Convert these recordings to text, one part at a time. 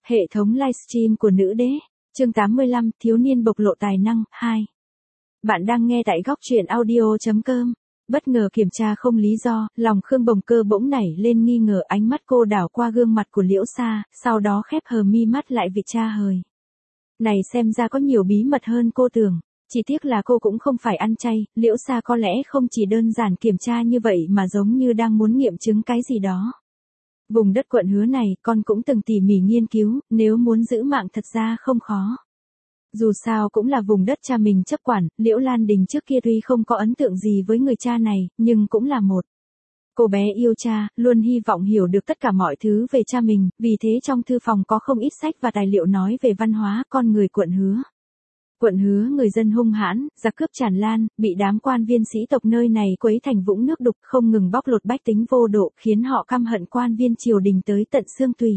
Hệ thống livestream của nữ đế, chương 85, thiếu niên bộc lộ tài năng, 2. Bạn đang nghe tại góc truyện audio.com. Bất ngờ kiểm tra không lý do, lòng Khương Bồng Cơ bỗng nảy lên nghi ngờ, ánh mắt cô đảo qua gương mặt của Liễu Sa, sau đó khép hờ mi mắt lại vì cha hời. Này xem ra có nhiều bí mật hơn cô tưởng. Chỉ tiếc là cô cũng không phải ăn chay, Liễu Sa có lẽ không chỉ đơn giản kiểm tra như vậy mà giống như đang muốn nghiệm chứng cái gì đó. Vùng đất Quận Hứa này con cũng từng tỉ mỉ nghiên cứu, nếu muốn giữ mạng thật ra không khó. Dù sao cũng là vùng đất cha mình chấp quản, Liễu Lan Đình trước kia tuy không có ấn tượng gì với người cha này, nhưng cũng là một cô bé yêu cha, luôn hy vọng hiểu được tất cả mọi thứ về cha mình, vì thế trong thư phòng có không ít sách và tài liệu nói về văn hóa con người Quận Hứa. Quận Hứa người dân hung hãn, giặc cướp tràn lan, bị đám quan viên sĩ tộc nơi này quấy thành vũng nước đục, không ngừng bóc lột bách tính vô độ, khiến họ căm hận quan viên triều đình tới tận xương tủy.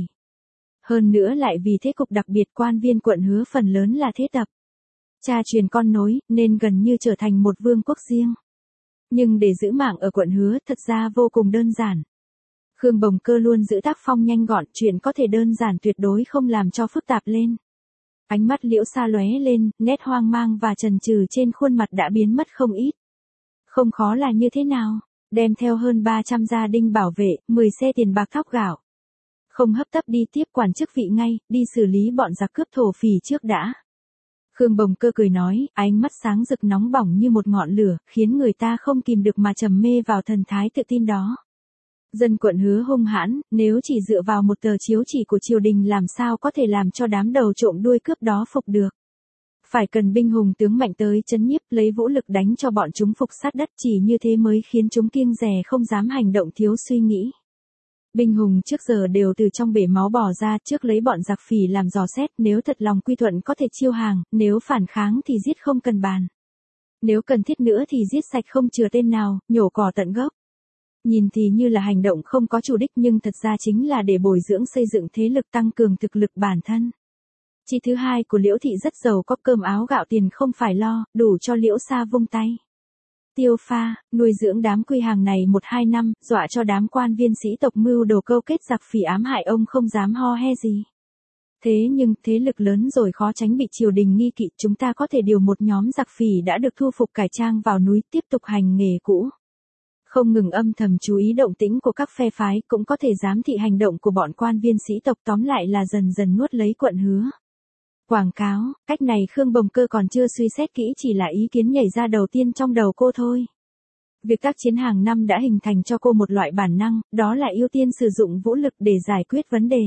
Hơn nữa lại vì thế cục đặc biệt quan viên Quận Hứa phần lớn là thế tập. Cha truyền con nối, nên gần như trở thành một vương quốc riêng. Nhưng để giữ mạng ở Quận Hứa thật ra vô cùng đơn giản. Khương Bồng Cơ luôn giữ tác phong nhanh gọn, chuyện có thể đơn giản tuyệt đối không làm cho phức tạp lên. Ánh mắt Liễu Sa lóe lên, nét hoang mang và chần chừ trên khuôn mặt đã biến mất không ít. Không khó là như thế nào? Đem theo hơn 300 gia đình bảo vệ, 10 xe tiền bạc thóc gạo. Không hấp tấp đi tiếp quản chức vị ngay, đi xử lý bọn giặc cướp thổ phỉ trước đã. Khương Bồng Cơ cười nói, ánh mắt sáng rực nóng bỏng như một ngọn lửa, khiến người ta không kìm được mà trầm mê vào thần thái tự tin đó. Dân Quận Hứa hung hãn, nếu chỉ dựa vào một tờ chiếu chỉ của triều đình làm sao có thể làm cho đám đầu trộm đuôi cướp đó phục được. Phải cần binh hùng tướng mạnh tới trấn nhiếp, lấy vũ lực đánh cho bọn chúng phục sát đất, chỉ như thế mới khiến chúng kiêng dè không dám hành động thiếu suy nghĩ. Binh hùng trước giờ đều từ trong bể máu bỏ ra, trước lấy bọn giặc phỉ làm dò xét, nếu thật lòng quy thuận có thể chiêu hàng, nếu phản kháng thì giết không cần bàn. Nếu cần thiết nữa thì giết sạch không chừa tên nào, nhổ cỏ tận gốc. Nhìn thì như là hành động không có chủ đích nhưng thật ra chính là để bồi dưỡng xây dựng thế lực, tăng cường thực lực bản thân. Chi thứ hai của Liễu thị rất giàu có, cơm áo gạo tiền không phải lo, đủ cho Liễu Sa vung tay. Tiêu pha, nuôi dưỡng đám quy hàng này 1-2 năm, dọa cho đám quan viên sĩ tộc mưu đồ câu kết giặc phỉ ám hại ông không dám ho he gì. Thế nhưng, thế lực lớn rồi khó tránh bị triều đình nghi kỵ, chúng ta có thể điều một nhóm giặc phỉ đã được thu phục cải trang vào núi tiếp tục hành nghề cũ. Không ngừng âm thầm chú ý động tĩnh của các phe phái, cũng có thể giám thị hành động của bọn quan viên sĩ tộc, tóm lại là dần dần nuốt lấy Quận Hứa. Quảng cáo, cách này Khương Bồng Cơ còn chưa suy xét kỹ, chỉ là ý kiến nhảy ra đầu tiên trong đầu cô thôi. Việc tác chiến hàng năm đã hình thành cho cô một loại bản năng, đó là ưu tiên sử dụng vũ lực để giải quyết vấn đề.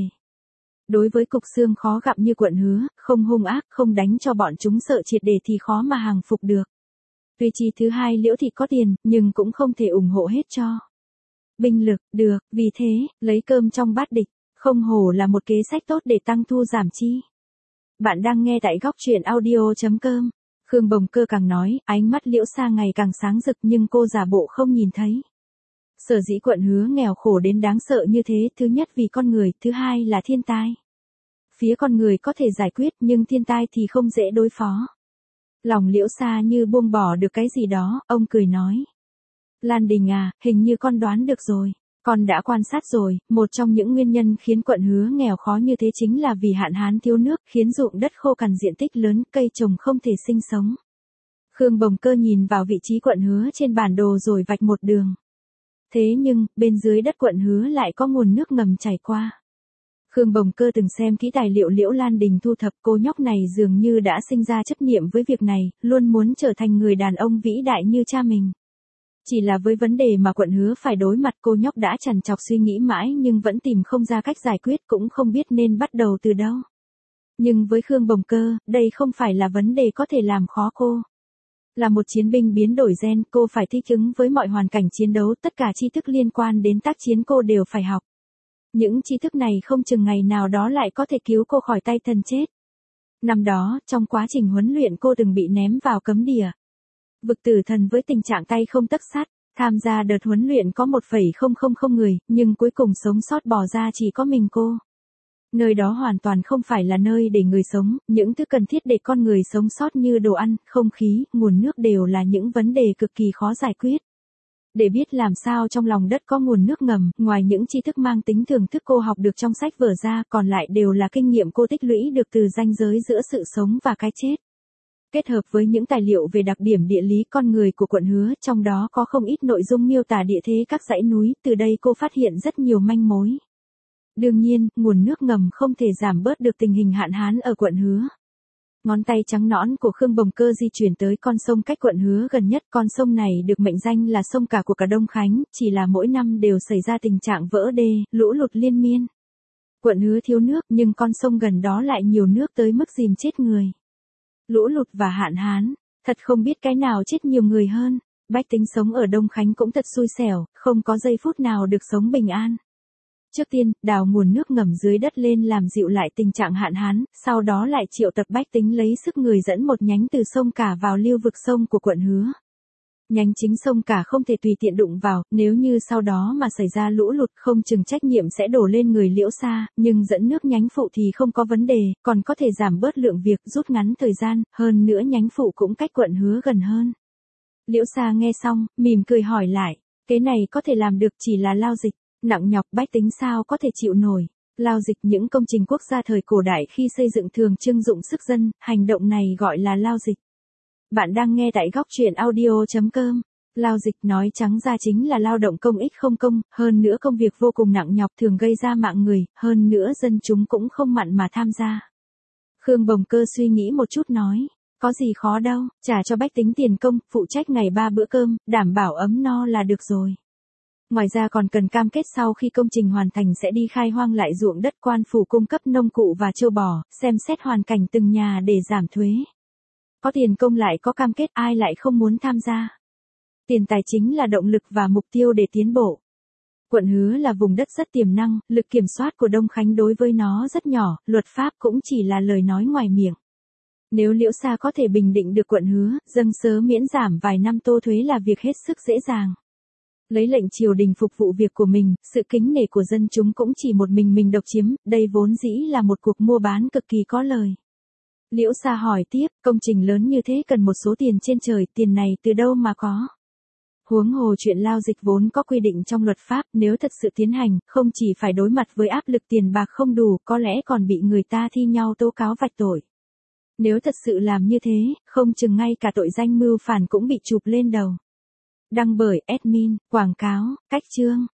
Đối với cục xương khó gặm như Quận Hứa, không hung ác, không đánh cho bọn chúng sợ triệt để thì khó mà hàng phục được. Tuy chi thứ hai Liễu thị có tiền, nhưng cũng không thể ủng hộ hết cho binh lực, được, vì thế, lấy cơm trong bát địch, không hổ là một kế sách tốt để tăng thu giảm chi. Bạn đang nghe tại góc truyện audio.com. Khương Bồng Cơ càng nói, ánh mắt Liễu Sa ngày càng sáng rực nhưng cô giả bộ không nhìn thấy. Sở dĩ Quận Hứa nghèo khổ đến đáng sợ như thế, thứ nhất vì con người, thứ hai là thiên tai. Phía con người có thể giải quyết nhưng thiên tai thì không dễ đối phó. Lòng Liễu Sa như buông bỏ được cái gì đó, ông cười nói. Lan Đình à, hình như con đoán được rồi. Con đã quan sát rồi, một trong những nguyên nhân khiến Quận Hứa nghèo khó như thế chính là vì hạn hán thiếu nước, khiến ruộng đất khô cằn, diện tích lớn, cây trồng không thể sinh sống. Khương Bồng Cơ nhìn vào vị trí Quận Hứa trên bản đồ rồi vạch một đường. Thế nhưng, bên dưới đất Quận Hứa lại có nguồn nước ngầm chảy qua. Khương Bồng Cơ từng xem kỹ tài liệu Liễu Lan Đình thu thập, cô nhóc này dường như đã sinh ra chấp niệm với việc này, luôn muốn trở thành người đàn ông vĩ đại như cha mình. Chỉ là với vấn đề mà Quận Hứa phải đối mặt, cô nhóc đã trằn trọc suy nghĩ mãi nhưng vẫn tìm không ra cách giải quyết, cũng không biết nên bắt đầu từ đâu. Nhưng với Khương Bồng Cơ, đây không phải là vấn đề có thể làm khó cô. Là một chiến binh biến đổi gen, cô phải thích ứng với mọi hoàn cảnh chiến đấu, tất cả tri thức liên quan đến tác chiến cô đều phải học. Những tri thức này không chừng ngày nào đó lại có thể cứu cô khỏi tay thần chết. Năm đó, trong quá trình huấn luyện cô từng bị ném vào cấm địa vực tử thần với tình trạng tay không tấc sắt. Tham gia đợt huấn luyện có 1,000 người, nhưng cuối cùng sống sót bò ra chỉ có mình cô. Nơi đó hoàn toàn không phải là nơi để người sống, những thứ cần thiết để con người sống sót như đồ ăn, không khí, nguồn nước đều là những vấn đề cực kỳ khó giải quyết. Để biết làm sao trong lòng đất có nguồn nước ngầm, ngoài những tri thức mang tính thưởng thức cô học được trong sách vở ra, còn lại đều là kinh nghiệm cô tích lũy được từ ranh giới giữa sự sống và cái chết. Kết hợp với những tài liệu về đặc điểm địa lý con người của quận Hứa, trong đó có không ít nội dung miêu tả địa thế các dãy núi, từ đây cô phát hiện rất nhiều manh mối. Đương nhiên, nguồn nước ngầm không thể giảm bớt được tình hình hạn hán ở quận Hứa. Ngón tay trắng nõn của Khương Bồng Cơ di chuyển tới con sông cách quận Hứa gần nhất. Con sông này được mệnh danh là sông cả của cả Đông Khánh, chỉ là mỗi năm đều xảy ra tình trạng vỡ đê, lũ lụt liên miên. Quận Hứa thiếu nước nhưng con sông gần đó lại nhiều nước tới mức dìm chết người. Lũ lụt và hạn hán, thật không biết cái nào chết nhiều người hơn. Bách tính sống ở Đông Khánh cũng thật xui xẻo, không có giây phút nào được sống bình an. Trước tiên, đào nguồn nước ngầm dưới đất lên làm dịu lại tình trạng hạn hán, sau đó lại triệu tập bách tính lấy sức người dẫn một nhánh từ sông cả vào lưu vực sông của quận Hứa. Nhánh chính sông cả không thể tùy tiện đụng vào, nếu như sau đó mà xảy ra lũ lụt không chừng trách nhiệm sẽ đổ lên người Liễu Sa, nhưng dẫn nước nhánh phụ thì không có vấn đề, còn có thể giảm bớt lượng việc, rút ngắn thời gian, hơn nữa nhánh phụ cũng cách quận Hứa gần hơn. Liễu Sa nghe xong, mỉm cười hỏi lại, cái này có thể làm được chỉ là lao dịch, nặng nhọc bách tính sao có thể chịu nổi. Lao dịch những công trình quốc gia thời cổ đại khi xây dựng thường trưng dụng sức dân, hành động này gọi là lao dịch. Bạn đang nghe tại góc truyện audio.com. Lao dịch nói trắng ra chính là lao động công ích không công, hơn nữa công việc vô cùng nặng nhọc thường gây ra mạng người, hơn nữa dân chúng cũng không mặn mà tham gia. Khương Bồng Cơ suy nghĩ một chút nói, có gì khó đâu, trả cho bách tính tiền công, phụ trách ngày 3 bữa cơm, đảm bảo ấm no là được rồi. Ngoài ra còn cần cam kết sau khi công trình hoàn thành sẽ đi khai hoang lại ruộng đất quan phủ cung cấp nông cụ và trâu bò, xem xét hoàn cảnh từng nhà để giảm thuế. Có tiền công lại có cam kết ai lại không muốn tham gia. Tiền tài chính là động lực và mục tiêu để tiến bộ. Quận Hứa là vùng đất rất tiềm năng, lực kiểm soát của Đông Khánh đối với nó rất nhỏ, luật pháp cũng chỉ là lời nói ngoài miệng. Nếu Liễu Sa có thể bình định được quận Hứa, dâng sớ miễn giảm vài năm tô thuế là việc hết sức dễ dàng. Lấy lệnh triều đình phục vụ việc của mình, sự kính nể của dân chúng cũng chỉ một mình độc chiếm, đây vốn dĩ là một cuộc mua bán cực kỳ có lời. Liễu Sa hỏi tiếp, công trình lớn như thế cần một số tiền trên trời, tiền này từ đâu mà có? Huống hồ chuyện lao dịch vốn có quy định trong luật pháp, nếu thật sự tiến hành, không chỉ phải đối mặt với áp lực tiền bạc không đủ, có lẽ còn bị người ta thi nhau tố cáo vạch tội. Nếu thật sự làm như thế, không chừng ngay cả tội danh mưu phản cũng bị chụp lên đầu. Đăng bởi admin, quảng cáo, cách chương.